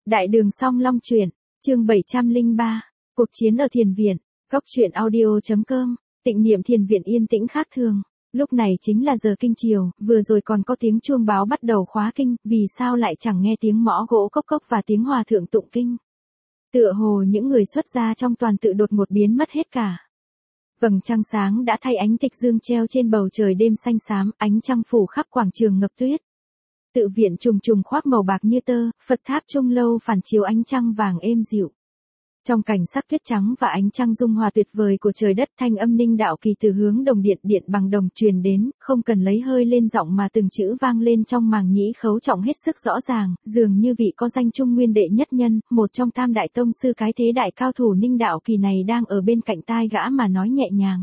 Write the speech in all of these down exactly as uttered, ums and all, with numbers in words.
Đại đường Song Long truyện, chương bảy trăm lẻ ba, cuộc chiến ở thiền viện, góc truyện audio.com, tịnh niệm thiền viện yên tĩnh khác thường. Lúc này chính là giờ kinh chiều, vừa rồi còn có tiếng chuông báo bắt đầu khóa kinh, vì sao lại chẳng nghe tiếng mõ gỗ cốc cốc và tiếng hòa thượng tụng kinh. Tựa hồ những người xuất gia trong toàn tự đột ngột biến mất hết cả. Vầng trăng sáng đã thay ánh tịch dương treo trên bầu trời đêm xanh xám, ánh trăng phủ khắp quảng trường ngập tuyết. Tự viện trùng trùng khoác màu bạc như tơ, Phật tháp trung lâu phản chiếu ánh trăng vàng êm dịu. Trong cảnh sắc tuyết trắng và ánh trăng dung hòa tuyệt vời của trời đất, thanh âm Ninh Đạo Kỳ từ hướng đồng điện điện bằng đồng truyền đến, không cần lấy hơi lên giọng mà từng chữ vang lên trong màng nhĩ khấu trọng hết sức rõ ràng, dường như vị có danh Trung Nguyên đệ nhất nhân, một trong tam đại tông sư cái thế đại cao thủ Ninh Đạo Kỳ này đang ở bên cạnh tai gã mà nói nhẹ nhàng.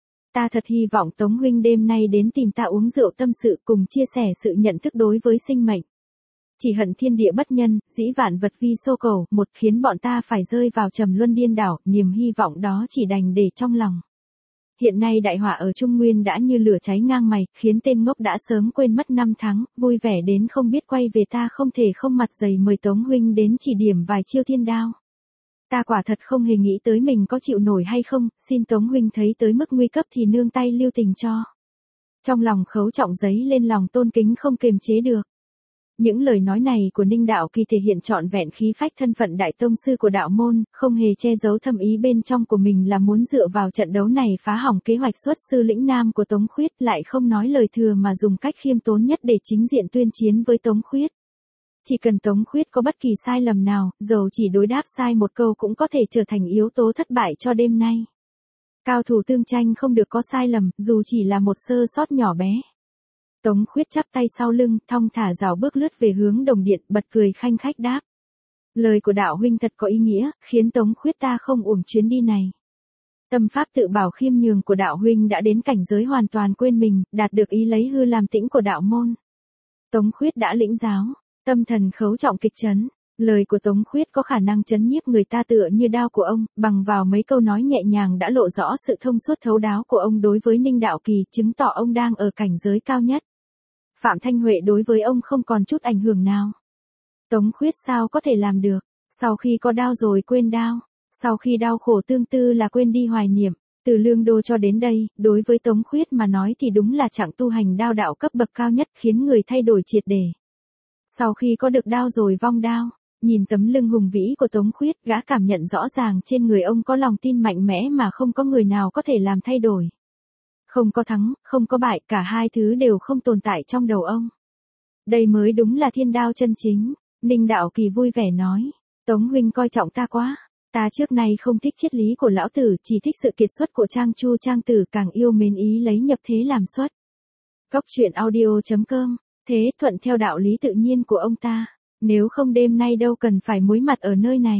Ta thật hy vọng Tống huynh đêm nay đến tìm ta uống rượu tâm sự, cùng chia sẻ sự nhận thức đối với sinh mệnh. Chỉ hận thiên địa bất nhân, dĩ vạn vật vi xô cầu, một khiến bọn ta phải rơi vào trầm luân điên đảo, niềm hy vọng đó chỉ đành để trong lòng. Hiện nay đại họa ở Trung Nguyên đã như lửa cháy ngang mày, khiến tên ngốc đã sớm quên mất năm tháng, vui vẻ đến không biết quay về, ta không thể không mặt dày mời Tống huynh đến chỉ điểm vài chiêu thiên đao. Ta quả thật không hề nghĩ tới mình có chịu nổi hay không, xin Tống huynh thấy tới mức nguy cấp thì nương tay lưu tình cho. Trong lòng khấu trọng giấy lên lòng tôn kính không kềm chế được. Những lời nói này của Ninh Đạo Kỳ thể hiện trọn vẹn khí phách thân phận đại tông sư của đạo môn, không hề che giấu thâm ý bên trong của mình là muốn dựa vào trận đấu này phá hỏng kế hoạch xuất sư lĩnh nam của Tống Khuyết, lại không nói lời thừa mà dùng cách khiêm tốn nhất để chính diện tuyên chiến với Tống Khuyết. Chỉ cần Tống Khuyết có bất kỳ sai lầm nào, dầu chỉ đối đáp sai một câu cũng có thể trở thành yếu tố thất bại cho đêm nay. Cao thủ tương tranh không được có sai lầm, dù chỉ là một sơ sót nhỏ bé. Tống Khuyết chắp tay sau lưng, thong thả rảo bước lướt về hướng đồng điện, bật cười khanh khách đáp. Lời của đạo huynh thật có ý nghĩa, khiến Tống Khuyết ta không uổng chuyến đi này. Tâm pháp tự bảo khiêm nhường của đạo huynh đã đến cảnh giới hoàn toàn quên mình, đạt được ý lấy hư làm tĩnh của đạo môn. Tống Khuyết đã lĩnh giáo, tâm thần khấu trọng kịch chấn. Lời của Tống Khuyết có khả năng chấn nhiếp người ta tựa như đao của ông, bằng vào mấy câu nói nhẹ nhàng đã lộ rõ sự thông suốt thấu đáo của ông đối với Ninh Đạo Kỳ, chứng tỏ ông đang ở cảnh giới cao nhất. Phạm Thanh Huệ đối với ông không còn chút ảnh hưởng nào. Tống Khuyết sao có thể làm được, sau khi có đau rồi quên đau, sau khi đau khổ tương tư là quên đi hoài niệm, từ Lương Đô cho đến đây, đối với Tống Khuyết mà nói thì đúng là chặng tu hành đao đạo cấp bậc cao nhất, khiến người thay đổi triệt để. Sau khi có được đao rồi vong đao, nhìn tấm lưng hùng vĩ của Tống Khuyết, gã cảm nhận rõ ràng trên người ông có lòng tin mạnh mẽ mà không có người nào có thể làm thay đổi. Không có thắng, không có bại, cả hai thứ đều không tồn tại trong đầu ông. Đây mới đúng là thiên đao chân chính. Ninh Đạo Kỳ vui vẻ nói, Tống huynh coi trọng ta quá. Ta trước nay không thích triết lý của lão tử, chỉ thích sự kiệt xuất của Trang Chu Trang tử, càng yêu mến ý lấy nhập thế làm xuất. Góc truyện audio.com, thế thuận theo đạo lý tự nhiên của ông ta. Nếu không đêm nay đâu cần phải muối mặt ở nơi này.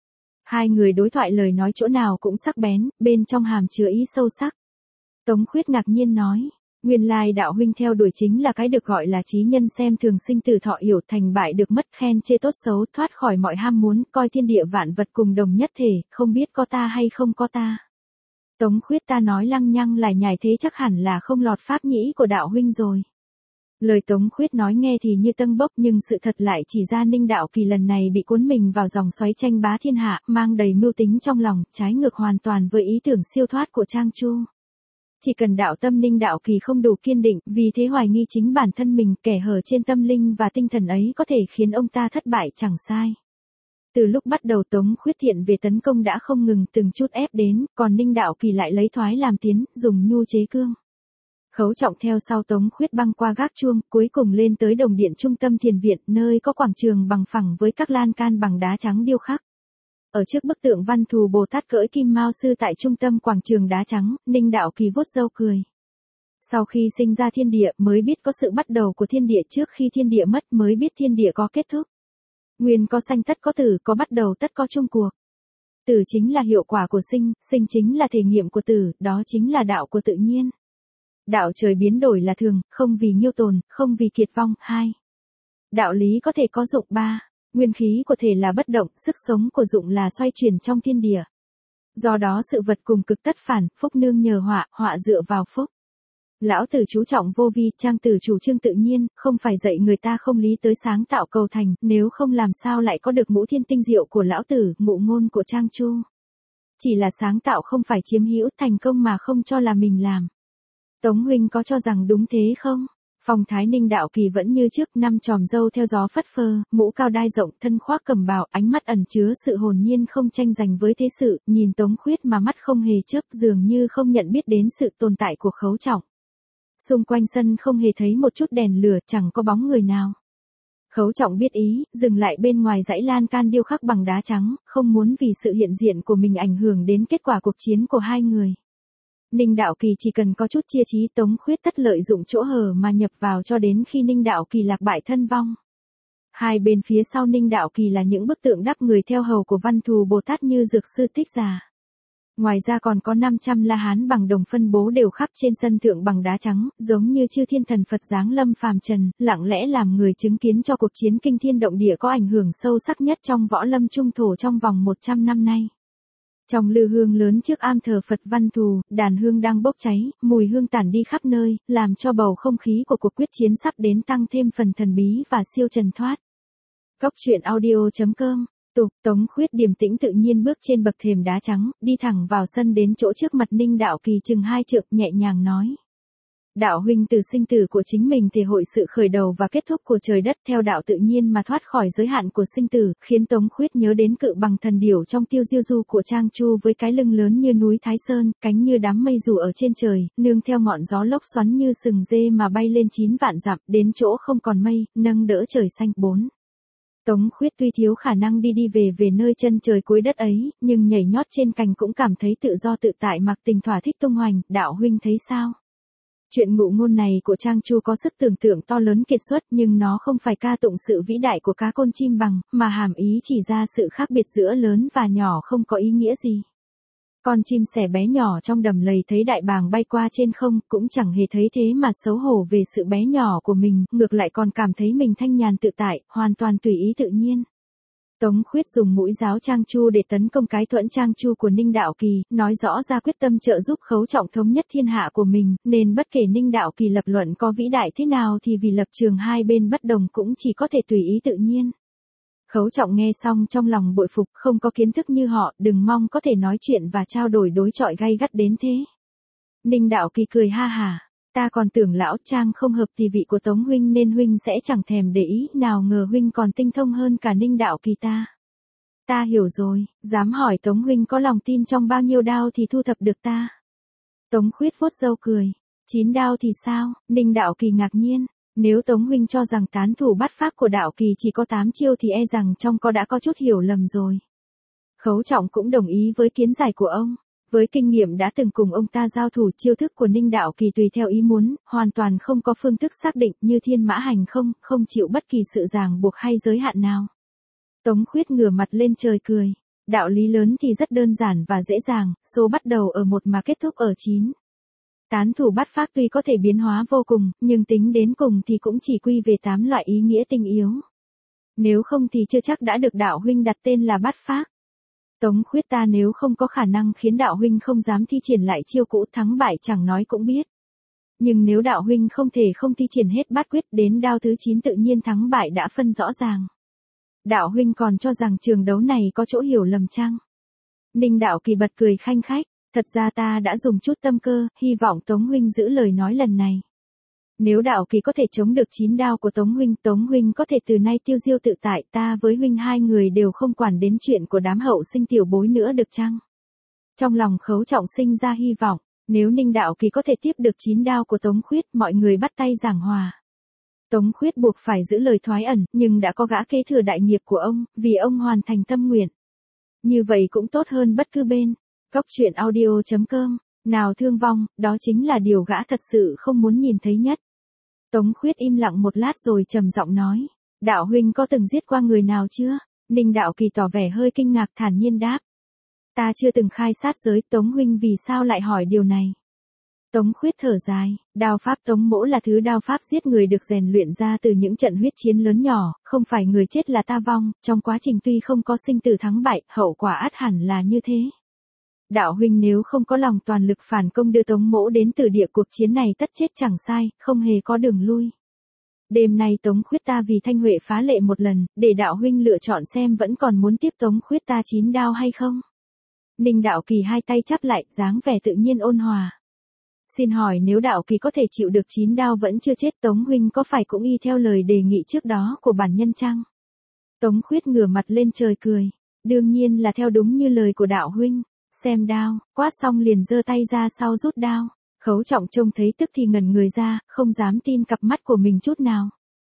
Hai người đối thoại lời nói chỗ nào cũng sắc bén, bên trong hàm chứa ý sâu sắc. Tống Khuyết ngạc nhiên nói, nguyên lai đạo huynh theo đuổi chính là cái được gọi là trí nhân, xem thường sinh tử thọ hiểu, thành bại được mất, khen chê tốt xấu, thoát khỏi mọi ham muốn, coi thiên địa vạn vật cùng đồng nhất thể, không biết có ta hay không có ta. Tống Khuyết ta nói lăng nhăng lải nhải thế chắc hẳn là không lọt pháp nhĩ của đạo huynh rồi. Lời Tống Khuyết nói nghe thì như tâng bốc, nhưng sự thật lại chỉ ra Ninh Đạo Kỳ lần này bị cuốn mình vào dòng xoáy tranh bá thiên hạ, mang đầy mưu tính trong lòng, trái ngược hoàn toàn với ý tưởng siêu thoát của Trang Chu. Chỉ cần đạo tâm Ninh Đạo Kỳ không đủ kiên định, vì thế hoài nghi chính bản thân mình, kẻ hở trên tâm linh và tinh thần ấy có thể khiến ông ta thất bại chẳng sai. Từ lúc bắt đầu Tống Khuyết thiện về tấn công đã không ngừng từng chút ép đến, còn Ninh Đạo Kỳ lại lấy thoái làm tiến, dùng nhu chế cương. Khấu trọng theo sau Tống Khuyết băng qua gác chuông, cuối cùng lên tới đồng điện trung tâm thiền viện, nơi có quảng trường bằng phẳng với các lan can bằng đá trắng điêu khắc. Ở trước bức tượng Văn Thù Bồ Tát cưỡi kim mao sư tại trung tâm quảng trường đá trắng, Ninh Đạo Kỳ vuốt râu cười. Sau khi sinh ra thiên địa mới biết có sự bắt đầu của thiên địa, trước khi thiên địa mất mới biết thiên địa có kết thúc. Nguyên có sanh tất có tử, có bắt đầu tất có chung cuộc. Tử chính là hiệu quả của sinh, sinh chính là thể nghiệm của tử, đó chính là đạo của tự nhiên. Đạo trời biến đổi là thường, không vì nghiêu tồn, không vì kiệt vong. Hai. Đạo lý có thể có dụng. Ba. Nguyên khí của thể là bất động, sức sống của dụng là xoay chuyển trong thiên địa. Do đó sự vật cùng cực tất phản, phúc nương nhờ họa, họa dựa vào phúc. Lão tử chú trọng vô vi, Trang tử chủ trương tự nhiên, không phải dạy người ta không lý tới sáng tạo cầu thành, nếu không làm sao lại có được ngũ thiên tinh diệu của lão tử, ngụ ngôn của Trang Chu. Chỉ là sáng tạo không phải chiếm hữu, thành công mà không cho là mình làm. Tống huynh có cho rằng đúng thế không? Phong thái Ninh Đạo Kỳ vẫn như trước, năm chòm râu theo gió phất phơ, mũ cao đai rộng, thân khoác cẩm bào, ánh mắt ẩn chứa sự hồn nhiên không tranh giành với thế sự, nhìn Tống Khuyết mà mắt không hề chớp, dường như không nhận biết đến sự tồn tại của Khấu Trọng. Xung quanh sân không hề thấy một chút đèn lửa, chẳng có bóng người nào. Khấu Trọng biết ý, dừng lại bên ngoài dãy lan can điêu khắc bằng đá trắng, không muốn vì sự hiện diện của mình ảnh hưởng đến kết quả cuộc chiến của hai người. Ninh Đạo Kỳ chỉ cần có chút chia trí, Tống Khuyết tất lợi dụng chỗ hở mà nhập vào cho đến khi Ninh Đạo Kỳ lạc bại thân vong. Hai bên phía sau Ninh Đạo Kỳ là những bức tượng đắp người theo hầu của Văn Thù Bồ Tát như Dược Sư Tích Giả. Ngoài ra còn có năm trăm la hán bằng đồng phân bố đều khắp trên sân thượng bằng đá trắng, giống như chư thiên thần Phật giáng lâm phàm trần, lặng lẽ làm người chứng kiến cho cuộc chiến kinh thiên động địa có ảnh hưởng sâu sắc nhất trong võ lâm trung thổ trong vòng một trăm năm nay. Trong lư hương lớn trước am thờ Phật Văn Thù, đàn hương đang bốc cháy, mùi hương tản đi khắp nơi, làm cho bầu không khí của cuộc quyết chiến sắp đến tăng thêm phần thần bí và siêu trần thoát. Cốc truyện audio chấm com. Tục, Tống Khuyết điềm tĩnh tự nhiên bước trên bậc thềm đá trắng, đi thẳng vào sân đến chỗ trước mặt Ninh Đạo Kỳ chừng hai trượng, nhẹ nhàng nói. Đạo huynh từ sinh tử của chính mình thể hội sự khởi đầu và kết thúc của trời đất theo đạo tự nhiên mà thoát khỏi giới hạn của sinh tử, khiến Tống Khuyết nhớ đến cự bằng thần điểu trong Tiêu Diêu Du của Trang Chu với cái lưng lớn như núi Thái Sơn, cánh như đám mây dù ở trên trời, nương theo ngọn gió lốc xoắn như sừng dê mà bay lên chín vạn dặm, đến chỗ không còn mây, nâng đỡ trời xanh. Bốn. Tống Khuyết tuy thiếu khả năng đi đi về về nơi chân trời cuối đất ấy, nhưng nhảy nhót trên cành cũng cảm thấy tự do tự tại, mặc tình thỏa thích tung hoành. Đạo huynh thấy sao? Chuyện ngụ ngôn này của Trang Chu có sức tưởng tượng to lớn kiệt xuất, nhưng nó không phải ca tụng sự vĩ đại của cá côn chim bằng, mà hàm ý chỉ ra sự khác biệt giữa lớn và nhỏ không có ý nghĩa gì. Con chim sẻ bé nhỏ trong đầm lầy thấy đại bàng bay qua trên không, cũng chẳng hề thấy thế mà xấu hổ về sự bé nhỏ của mình, ngược lại còn cảm thấy mình thanh nhàn tự tại, hoàn toàn tùy ý tự nhiên. Tống Khuyết dùng mũi giáo Trang Chu để tấn công cái thuẫn Trang Chu của Ninh Đạo Kỳ, nói rõ ra quyết tâm trợ giúp Khấu Trọng thống nhất thiên hạ của mình, nên bất kể Ninh Đạo Kỳ lập luận có vĩ đại thế nào thì vì lập trường hai bên bất đồng cũng chỉ có thể tùy ý tự nhiên. Khấu Trọng nghe xong trong lòng bội phục, không có kiến thức như họ, đừng mong có thể nói chuyện và trao đổi đối chọi gay gắt đến thế. Ninh Đạo Kỳ cười ha hả, ta còn tưởng lão Trang không hợp thì vị của Tống huynh nên huynh sẽ chẳng thèm để ý, nào ngờ huynh còn tinh thông hơn cả Ninh Đạo Kỳ ta. Ta hiểu rồi, dám hỏi Tống huynh có lòng tin trong bao nhiêu đao thì thu thập được ta. Tống Khuyết vuốt râu cười, chín đao thì sao? Ninh Đạo Kỳ ngạc nhiên. Nếu Tống huynh cho rằng tán thủ bắt pháp của Đạo Kỳ chỉ có tám chiêu thì e rằng trong có đã có chút hiểu lầm rồi. Khấu Trọng cũng đồng ý với kiến giải của ông. Với kinh nghiệm đã từng cùng ông ta giao thủ, chiêu thức của Ninh Đạo Kỳ tùy theo ý muốn, hoàn toàn không có phương thức xác định, như thiên mã hành không, không chịu bất kỳ sự ràng buộc hay giới hạn nào. Tống Khuyết ngửa mặt lên trời cười. Đạo lý lớn thì rất đơn giản và dễ dàng, số bắt đầu ở một mà kết thúc ở chín. Tán thủ bắt pháp tuy có thể biến hóa vô cùng, nhưng tính đến cùng thì cũng chỉ quy về tám loại ý nghĩa tinh yếu. Nếu không thì chưa chắc đã được đạo huynh đặt tên là bắt pháp. Tống Khuyết ta nếu không có khả năng khiến đạo huynh không dám thi triển lại chiêu cũ, thắng bại chẳng nói cũng biết. Nhưng nếu đạo huynh không thể không thi triển hết bát quyết, đến đao thứ chín tự nhiên thắng bại đã phân rõ ràng. Đạo huynh còn cho rằng trường đấu này có chỗ hiểu lầm chăng? Ninh Đạo Kỳ bật cười khanh khách. Thật ra ta đã dùng chút tâm cơ, hy vọng Tống huynh giữ lời nói lần này. Nếu Đạo Kỳ có thể chống được chín đao của Tống huynh, Tống huynh có thể từ nay tiêu diêu tự tại, ta với huynh hai người đều không quản đến chuyện của đám hậu sinh tiểu bối nữa được chăng? Trong lòng Khấu Trọng sinh ra hy vọng, nếu Ninh Đạo Kỳ có thể tiếp được chín đao của Tống Khuyết, mọi người bắt tay giảng hòa. Tống Khuyết buộc phải giữ lời thoái ẩn, nhưng đã có gã kế thừa đại nghiệp của ông, vì ông hoàn thành tâm nguyện. Như vậy cũng tốt hơn bất cứ bên. Cốc truyện audio chấm com, nào thương vong, đó chính là điều gã thật sự không muốn nhìn thấy nhất. Tống Khuyết im lặng một lát rồi trầm giọng nói, đạo huynh có từng giết qua người nào chưa? Ninh Đạo Kỳ tỏ vẻ hơi kinh ngạc, thản nhiên đáp. Ta chưa từng khai sát giới. Tống huynh vì sao lại hỏi điều này? Tống Khuyết thở dài, đao pháp Tống mỗ là thứ đao pháp giết người được rèn luyện ra từ những trận huyết chiến lớn nhỏ, không phải người chết là ta vong, trong quá trình tuy không có sinh tử thắng bại, hậu quả ắt hẳn là như thế. Đạo huynh nếu không có lòng toàn lực phản công đưa Tống Mỗ đến tử địa, cuộc chiến này tất chết chẳng sai, không hề có đường lui. Đêm nay Tống Khuyết ta vì Thanh Huệ phá lệ một lần, để đạo huynh lựa chọn xem vẫn còn muốn tiếp Tống Khuyết ta chín đao hay không. Ninh Đạo Kỳ hai tay chắp lại, dáng vẻ tự nhiên ôn hòa. Xin hỏi nếu Đạo Kỳ có thể chịu được chín đao vẫn chưa chết, Tống huynh có phải cũng y theo lời đề nghị trước đó của bản nhân chăng? Tống Khuyết ngửa mặt lên trời cười. Đương nhiên là theo đúng như lời của đạo huynh. Xem đao, quát xong liền giơ tay ra sau rút đao. Khấu Trọng trông thấy tức thì ngẩn người ra, không dám tin cặp mắt của mình chút nào.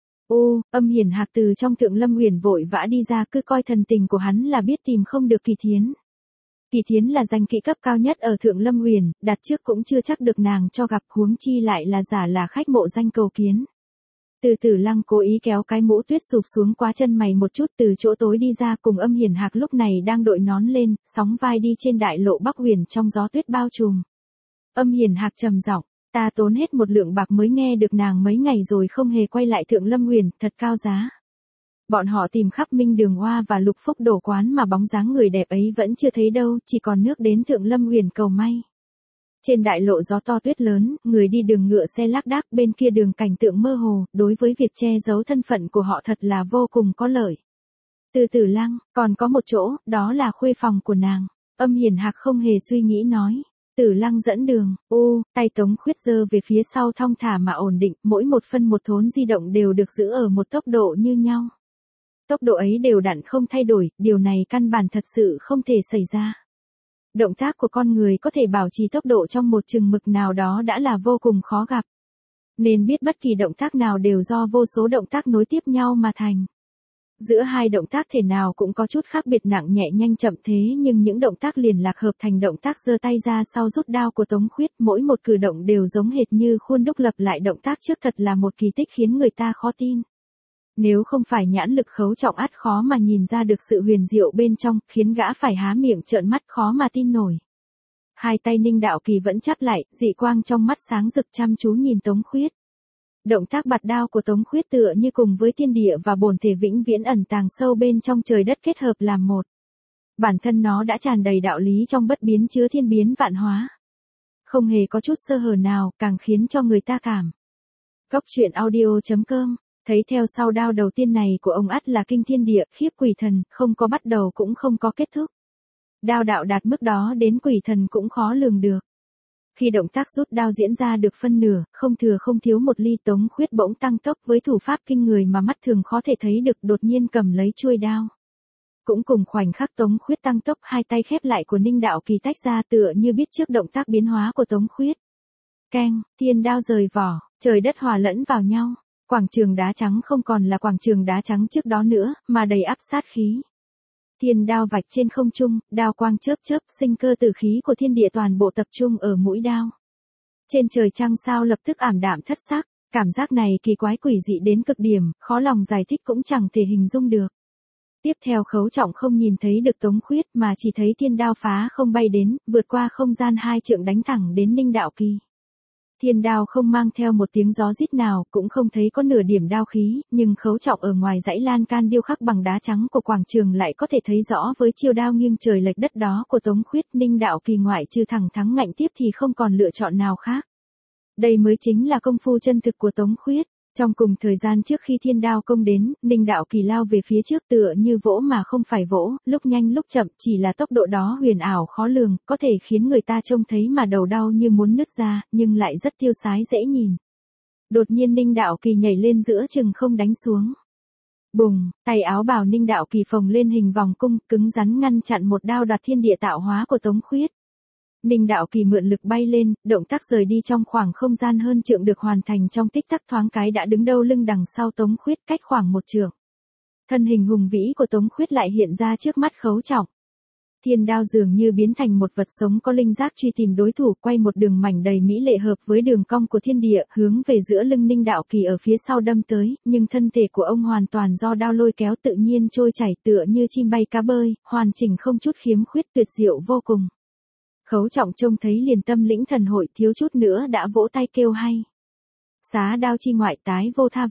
Ô, Âm Hiển Hạc từ trong Thượng Lâm Uyển vội vã đi ra, cứ coi thần tình của hắn là biết tìm không được Kỳ Thiến. Kỳ Thiến là danh kỹ cấp cao nhất ở Thượng Lâm Uyển, đặt trước cũng chưa chắc được nàng cho gặp, huống chi lại là giả là khách mộ danh cầu kiến. Từ Tử Lăng cố ý kéo cái mũ tuyết sụp xuống quá chân mày một chút, từ chỗ tối đi ra, cùng Âm Hiển Hạc lúc này đang đội nón lên, sóng vai đi trên đại lộ Bắc Huyền trong gió tuyết bao trùm. Âm Hiển Hạc trầm giọng, ta tốn hết một lượng bạc mới nghe được nàng mấy ngày rồi không hề quay lại Thượng Lâm Uyển, thật cao giá. Bọn họ tìm khắp Minh Đường Hoa và Lục Phúc Đổ quán mà bóng dáng người đẹp ấy vẫn chưa thấy đâu, chỉ còn nước đến Thượng Lâm Uyển cầu may. Trên đại lộ gió to tuyết lớn, người đi đường ngựa xe lác đác, bên kia đường cảnh tượng mơ hồ, đối với việc che giấu thân phận của họ thật là vô cùng có lợi. Từ Tử Lăng, còn có một chỗ, đó là khuê phòng của nàng. Âm Hiển Hạc không hề suy nghĩ nói. Tử Lăng dẫn đường, ô, tay Tống Khuyết giơ về phía sau thong thả mà ổn định, mỗi một phân một thốn di động đều được giữ ở một tốc độ như nhau. Tốc độ ấy đều đặn không thay đổi, điều này căn bản thật sự không thể xảy ra. Động tác của con người có thể bảo trì tốc độ trong một chừng mực nào đó đã là vô cùng khó gặp. Nên biết bất kỳ động tác nào đều do vô số động tác nối tiếp nhau mà thành. Giữa hai động tác thể nào cũng có chút khác biệt nặng nhẹ nhanh chậm, thế nhưng những động tác liền lạc hợp thành động tác giơ tay ra sau rút đao của Tống Khuyết, mỗi một cử động đều giống hệt như khuôn đúc lập lại động tác trước, thật là một kỳ tích khiến người ta khó tin. Nếu không phải nhãn lực Khấu Trọng ắt khó mà nhìn ra được sự huyền diệu bên trong, khiến gã phải há miệng trợn mắt khó mà tin nổi. Hai tay Ninh Đạo Kỳ vẫn chắp lại, dị quang trong mắt sáng rực chăm chú nhìn Tống Khuyết. Động tác bạt đao của Tống Khuyết tựa như cùng với thiên địa và bổn thể vĩnh viễn ẩn tàng sâu bên trong trời đất kết hợp làm một. Bản thân nó đã tràn đầy đạo lý trong bất biến chứa thiên biến vạn hóa. Không hề có chút sơ hở nào, càng khiến cho người ta cảm. Góc truyện audio chấm com. Thấy theo sau đao đầu tiên này của ông ắt là kinh thiên địa, khiếp quỷ thần, không có bắt đầu cũng không có kết thúc. Đao đạo đạt mức đó đến quỷ thần cũng khó lường được. Khi động tác rút đao diễn ra được phân nửa, không thừa không thiếu một ly, Tống Khuyết bỗng tăng tốc với thủ pháp kinh người mà mắt thường khó thể thấy được, đột nhiên cầm lấy chuôi đao. Cũng cùng khoảnh khắc Tống Khuyết tăng tốc, hai tay khép lại của Ninh Đạo Kỳ tách ra tựa như biết trước động tác biến hóa của Tống Khuyết. Keng, thiên đao rời vỏ, trời đất hòa lẫn vào nhau. Quảng trường đá trắng không còn là quảng trường đá trắng trước đó nữa, mà đầy ắp sát khí. Thiên đao vạch trên không trung, đao quang chớp chớp, sinh cơ tử khí của thiên địa toàn bộ tập trung ở mũi đao. Trên trời trăng sao lập tức ảm đạm thất sắc, cảm giác này kỳ quái quỷ dị đến cực điểm, khó lòng giải thích cũng chẳng thể hình dung được. Tiếp theo Khấu Trọng không nhìn thấy được Tống Khuyết mà chỉ thấy thiên đao phá không bay đến, vượt qua không gian hai trượng đánh thẳng đến Ninh Đạo Kỳ. Thiên đao không mang theo một tiếng gió rít nào, cũng không thấy có nửa điểm đao khí, nhưng Khấu Trọng ở ngoài dãy lan can điêu khắc bằng đá trắng của quảng trường lại có thể thấy rõ với chiêu đao nghiêng trời lệch đất đó của Tống Khuyết. Ninh Đạo Kỳ ngoại trừ thẳng thắng ngạnh tiếp thì không còn lựa chọn nào khác. Đây mới chính là công phu chân thực của Tống Khuyết. Trong cùng thời gian trước khi thiên đao công đến, Ninh Đạo Kỳ lao về phía trước tựa như vỗ mà không phải vỗ, lúc nhanh lúc chậm, chỉ là tốc độ đó huyền ảo khó lường, có thể khiến người ta trông thấy mà đầu đau như muốn nứt ra, nhưng lại rất tiêu sái dễ nhìn. Đột nhiên Ninh Đạo Kỳ nhảy lên giữa chừng không đánh xuống. Bùng, tay áo bào Ninh Đạo Kỳ phồng lên hình vòng cung, cứng rắn ngăn chặn một đao đoạt thiên địa tạo hóa của Tống Khuyết. Ninh Đạo Kỳ mượn lực bay lên, động tác rời đi trong khoảng không gian hơn trượng được hoàn thành trong tích tắc, thoáng cái đã đứng đâu lưng đằng sau Tống Khuyết cách khoảng một trượng. Thân hình hùng vĩ của Tống Khuyết lại hiện ra trước mắt Khấu Trọng. Thiên đao dường như biến thành một vật sống có linh giác truy tìm đối thủ, quay một đường mảnh đầy mỹ lệ hợp với đường cong của thiên địa, hướng về giữa lưng Ninh Đạo Kỳ ở phía sau đâm tới, nhưng thân thể của ông hoàn toàn do đao lôi kéo tự nhiên trôi chảy tựa như chim bay cá bơi, hoàn chỉnh không chút khiếm khuyết, tuyệt diệu vô cùng. Khấu Trọng trông thấy liền tâm lĩnh thần hội, thiếu chút nữa đã vỗ tay kêu hay. Xá đao chi ngoại tái vô tha vật,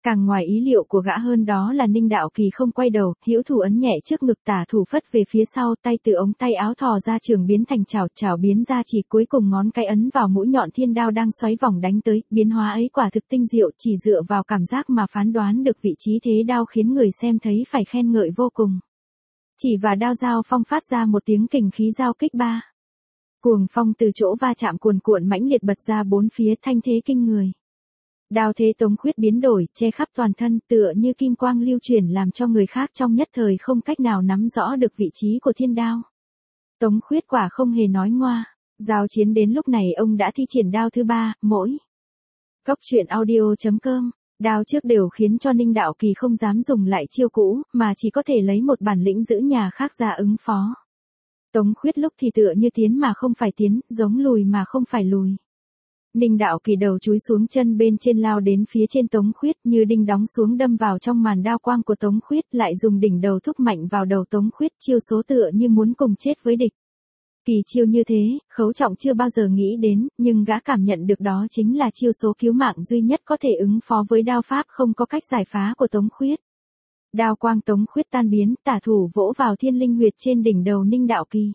Càng ngoài ý liệu của gã hơn đó là Ninh Đạo Kỳ không quay đầu, hữu thủ ấn nhẹ trước ngực, tả thủ phất về phía sau, tay từ ống tay áo thò ra trường biến thành chảo, chảo biến ra chỉ, cuối cùng ngón cái ấn vào mũi nhọn thiên đao đang xoáy vòng đánh tới, biến hóa ấy quả thực tinh diệu, chỉ dựa vào cảm giác mà phán đoán được vị trí thế đao khiến người xem thấy phải khen ngợi vô cùng. Chỉ và đao giao phong phát ra một tiếng kình khí giao kích ba. Cuồng phong từ chỗ va chạm cuồn cuộn mãnh liệt bật ra bốn phía, thanh thế kinh người. Đao thế Tống Khuyết biến đổi, che khắp toàn thân, tựa như kim quang lưu chuyển làm cho người khác trong nhất thời không cách nào nắm rõ được vị trí của thiên đao. Tống Khuyết quả không hề nói ngoa, giao chiến đến lúc này ông đã thi triển đao thứ ba, mỗi. Cốc truyện audio chấm com, đao trước đều khiến cho Ninh Đạo Kỳ không dám dùng lại chiêu cũ, mà chỉ có thể lấy một bản lĩnh giữ nhà khác ra ứng phó. Tống Khuyết lúc thì tựa như tiến mà không phải tiến, giống lùi mà không phải lùi. Ninh Đạo Kỳ đầu chúi xuống chân bên trên lao đến phía trên Tống Khuyết, như đinh đóng xuống đâm vào trong màn đao quang của Tống Khuyết, lại dùng đỉnh đầu thúc mạnh vào đầu Tống Khuyết, chiêu số tựa như muốn cùng chết với địch. Kỳ chiêu như thế, Khấu Trọng chưa bao giờ nghĩ đến, nhưng gã cảm nhận được đó chính là chiêu số cứu mạng duy nhất có thể ứng phó với đao pháp không có cách giải phá của Tống Khuyết. Đao quang Tống Khuyết tan biến, tả thủ vỗ vào thiên linh huyệt trên đỉnh đầu Ninh Đạo Kỳ.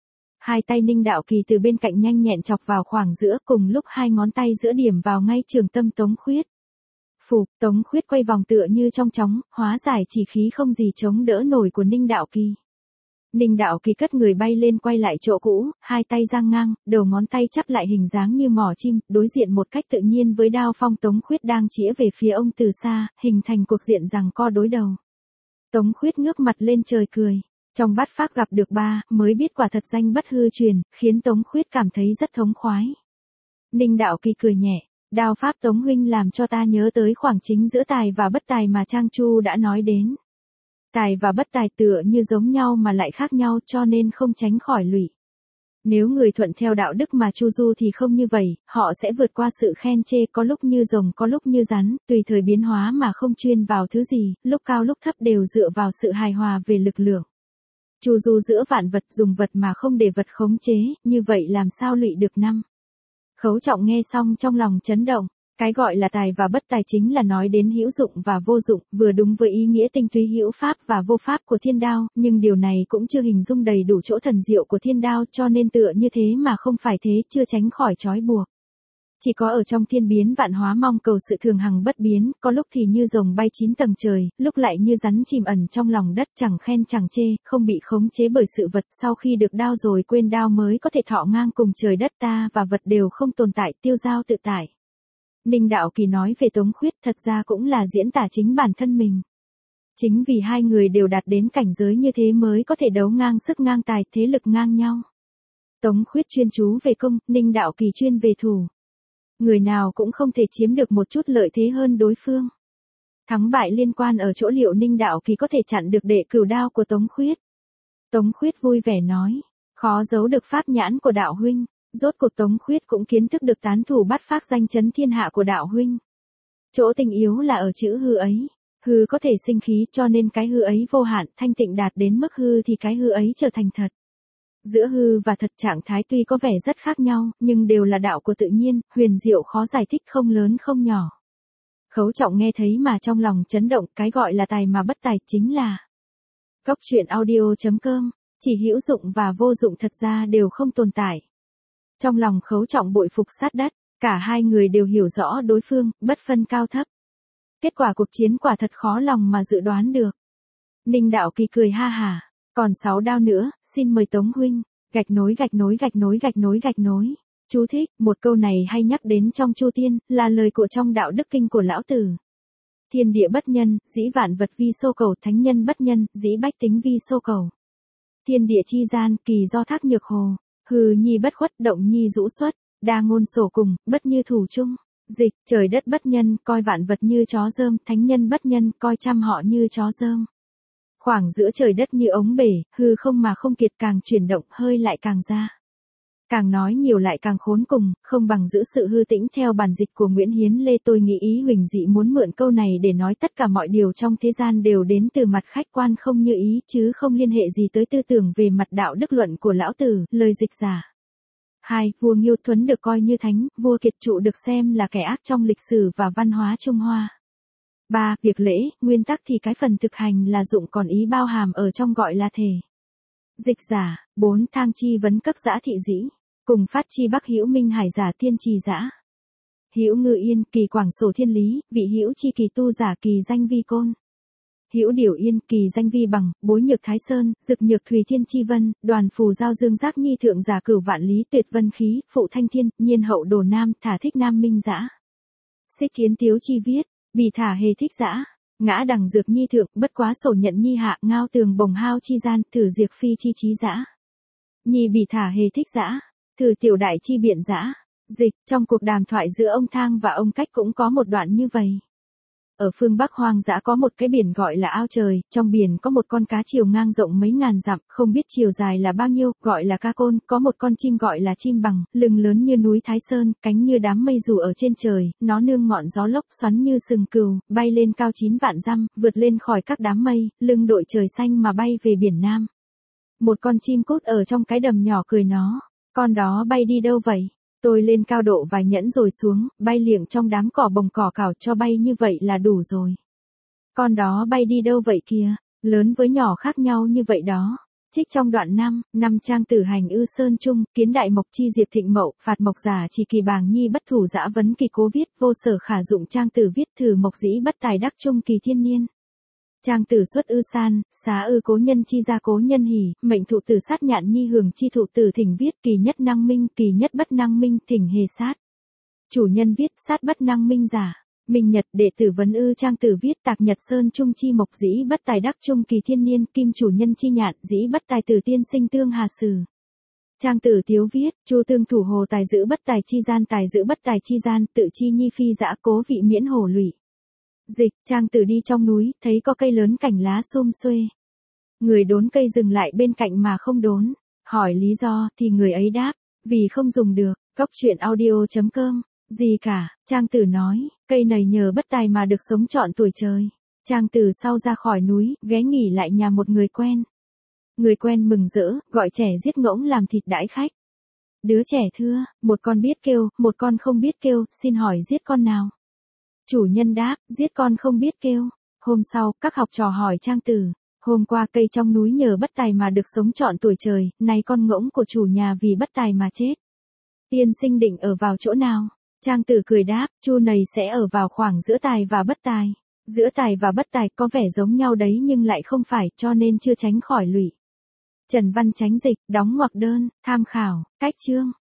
Hai tay Ninh Đạo Kỳ từ bên cạnh nhanh nhẹn chọc vào khoảng giữa, cùng lúc hai ngón tay giữa điểm vào ngay trường tâm Tống Khuyết. Phù, Tống Khuyết quay vòng tựa như trong chóng, hóa giải chỉ khí không gì chống đỡ nổi của Ninh Đạo Kỳ. Ninh Đạo Kỳ cất người bay lên quay lại chỗ cũ, hai tay giang ngang, đầu ngón tay chắp lại hình dáng như mỏ chim, đối diện một cách tự nhiên với đao phong Tống Khuyết đang chĩa về phía ông từ xa, hình thành cuộc diện giằng co đối đầu. Tống Khuyết ngước mặt lên trời cười. Trong bát pháp gặp được ba, mới biết quả thật danh bất hư truyền, khiến Tống Khuyết cảm thấy rất thống khoái. Ninh Đạo Kỳ cười nhẹ, đao pháp Tống huynh làm cho ta nhớ tới khoảng chính giữa tài và bất tài mà Trang Chu đã nói đến. Tài và bất tài tựa như giống nhau mà lại khác nhau, cho nên không tránh khỏi lụy. Nếu người thuận theo đạo đức mà chu du thì không như vậy, họ sẽ vượt qua sự khen chê, có lúc như rồng có lúc như rắn, tùy thời biến hóa mà không chuyên vào thứ gì, lúc cao lúc thấp đều dựa vào sự hài hòa về lực lượng. Chu du giữa vạn vật, dùng vật mà không để vật khống chế, như vậy làm sao lụy được năm. Khấu Trọng nghe xong trong lòng chấn động, cái gọi là tài và bất tài chính là nói đến hữu dụng và vô dụng, vừa đúng với ý nghĩa tinh túy hữu pháp và vô pháp của thiên đao, nhưng điều này cũng chưa hình dung đầy đủ chỗ thần diệu của thiên đao, cho nên tựa như thế mà không phải thế, chưa tránh khỏi trói buộc. Chỉ có ở trong thiên biến vạn hóa mong cầu sự thường hằng bất biến, có lúc thì như rồng bay chín tầng trời, lúc lại như rắn chìm ẩn trong lòng đất, chẳng khen chẳng chê, không bị khống chế bởi sự vật, sau khi được đao rồi quên đao mới có thể thọ ngang cùng trời đất, ta và vật đều không tồn tại, tiêu dao tự tại. Ninh Đạo Kỳ nói về Tống Khuyết thật ra cũng là diễn tả chính bản thân mình. Chính vì hai người đều đạt đến cảnh giới như thế mới có thể đấu ngang sức ngang tài, thế lực ngang nhau. Tống Khuyết chuyên chú về công, Ninh Đạo Kỳ chuyên về thủ. Người nào cũng không thể chiếm được một chút lợi thế hơn đối phương. Thắng bại liên quan ở chỗ liệu Ninh Đạo Kỳ có thể chặn được đệ cửu đao của Tống Khuyết. Tống Khuyết vui vẻ nói, khó giấu được pháp nhãn của đạo huynh, rốt cuộc Tống Khuyết cũng kiến thức được tán thủ bát pháp danh chấn thiên hạ của đạo huynh. Chỗ tình yếu là ở chữ hư ấy, hư có thể sinh khí, cho nên cái hư ấy vô hạn, thanh tịnh đạt đến mức hư thì cái hư ấy trở thành thật. Giữa hư và thật trạng thái tuy có vẻ rất khác nhau, nhưng đều là đạo của tự nhiên, huyền diệu khó giải thích, không lớn không nhỏ. Khấu Trọng nghe thấy mà trong lòng chấn động, cái gọi là tài mà bất tài chính là cốc truyện audio chấm com, chỉ hữu dụng và vô dụng thật ra đều không tồn tại. Trong lòng Khấu Trọng bội phục sát đất, cả hai người đều hiểu rõ đối phương, bất phân cao thấp. Kết quả cuộc chiến quả thật khó lòng mà dự đoán được. Ninh Đạo Kỳ cười ha hả. Còn sáu đao nữa, xin mời Tống huynh, gạch nối gạch nối gạch nối gạch nối gạch nối. Chú thích, một câu này hay nhắc đến trong Chu Tiên, là lời của trong đạo đức kinh của lão tử. Thiên địa bất nhân, dĩ vạn vật vi xô cầu, thánh nhân bất nhân, dĩ bách tính vi xô cầu. Thiên địa chi gian, kỳ do thác nhược hồ, hư nhi bất khuất, động nhi rũ xuất, đa ngôn sổ cùng, bất như thủ chung. Dịch, trời đất bất nhân, coi vạn vật như chó dơm, thánh nhân bất nhân, coi trăm họ như chó dơm. Khoảng giữa trời đất như ống bể, hư không mà không kiệt, càng chuyển động, hơi lại càng ra. Càng nói nhiều lại càng khốn cùng, không bằng giữ sự hư tĩnh. Theo bản dịch của Nguyễn Hiến Lê, tôi nghĩ ý Huỳnh Dị muốn mượn câu này để nói tất cả mọi điều trong thế gian đều đến từ mặt khách quan không như ý, chứ không liên hệ gì tới tư tưởng về mặt đạo đức luận của lão tử, lời dịch giả. hai. Vua Nghiêu Thuấn được coi như thánh, vua Kiệt Trụ được xem là kẻ ác trong lịch sử và văn hóa Trung Hoa. ba. Việc lễ, nguyên tắc thì cái phần thực hành là dụng còn ý bao hàm ở trong gọi là thể. Dịch giả. bốn. Thang chi vấn cấp giã thị dĩ. Cùng phát chi bắc hữu minh hải giả tiên trì giã. Hữu ngư yên, kỳ quảng sổ thiên lý, vị hữu chi kỳ tu giả kỳ danh vi côn. Hữu điều yên, kỳ danh vi bằng, bối nhược thái sơn, dực nhược thùy thiên chi vân, đoàn phù giao dương giác nhi thượng giả cửu vạn lý tuyệt vân khí, phụ thanh thiên, nhiên hậu đồ nam, thả thích nam minh dã. Xích thiến tiếu chi viết, bì thả hề thích dã. Ngã đẳng dược nhi thượng, bất quá sổ nhận nhi hạ, ngao tường bồng hao chi gian, thử diệt phi chi trí dã. Nhi bì thả hề thích dã, thử tiểu đại chi biện dã. Dịch, trong cuộc đàm thoại giữa ông Thang và ông Cách cũng có một đoạn như vậy. Ở phương Bắc hoang dã có một cái biển gọi là ao trời, trong biển có một con cá chiều ngang rộng mấy ngàn dặm, không biết chiều dài là bao nhiêu, gọi là ca côn, có một con chim gọi là chim bằng, lưng lớn như núi Thái Sơn, cánh như đám mây dù ở trên trời, nó nương ngọn gió lốc xoắn như sừng cừu, bay lên cao chín vạn dặm, vượt lên khỏi các đám mây, lưng đội trời xanh mà bay về biển Nam. Một con chim cút ở trong cái đầm nhỏ cười nó, con đó bay đi đâu vậy? Tôi lên cao độ vài nhẫn rồi xuống, bay liệng trong đám cỏ bồng cỏ cào cho bay như vậy là đủ rồi. Con đó bay đi đâu vậy kia, lớn với nhỏ khác nhau như vậy đó. Trích trong đoạn năm, năm trang tử hành ư sơn trung, kiến đại mộc chi diệp thịnh mậu, phạt mộc giả chỉ kỳ bàng nhi bất thủ dã vấn kỳ cố viết, vô sở khả dụng trang tử viết thử mộc dĩ bất tài đắc trung kỳ thiên niên. Trang tử xuất ư san, xá ư cố nhân chi ra cố nhân hỉ, mệnh thụ tử sát nhạn nhi hưởng chi thụ tử thỉnh viết kỳ nhất năng minh, kỳ nhất bất năng minh, thỉnh hề sát. Chủ nhân viết sát bất năng minh giả. Minh nhật đệ tử vấn ư trang tử viết tạc nhật sơn trung chi mộc dĩ bất tài đắc trung kỳ thiên niên, kim chủ nhân chi nhạn dĩ bất tài tử tiên sinh tương hà sử. Trang tử tiếu viết, chu tương thủ hồ tài giữ bất tài chi gian tài giữ bất tài chi gian, tự chi nhi phi dã cố vị miễn hổ lụy. Dịch, trang tử đi trong núi, thấy có cây lớn cành lá xum xuê. Người đốn cây dừng lại bên cạnh mà không đốn. Hỏi lý do, thì người ấy đáp, vì không dùng được. Cóc truyện audio chấm com. Gì cả, trang tử nói, cây này nhờ bất tài mà được sống trọn tuổi trời. Trang tử sau ra khỏi núi, ghé nghỉ lại nhà một người quen. Người quen mừng rỡ, gọi trẻ giết ngỗng làm thịt đãi khách. Đứa trẻ thưa, một con biết kêu, một con không biết kêu, xin hỏi giết con nào? Chủ nhân đáp, giết con không biết kêu. Hôm sau, các học trò hỏi trang tử, hôm qua cây trong núi nhờ bất tài mà được sống trọn tuổi trời, nay con ngỗng của chủ nhà vì bất tài mà chết. Tiên sinh định ở vào chỗ nào? Trang tử cười đáp, chu này sẽ ở vào khoảng giữa tài và bất tài. Giữa tài và bất tài có vẻ giống nhau đấy nhưng lại không phải, cho nên chưa tránh khỏi lụy. Trần Văn Chánh dịch, đóng ngoặc đơn, tham khảo, cách chương.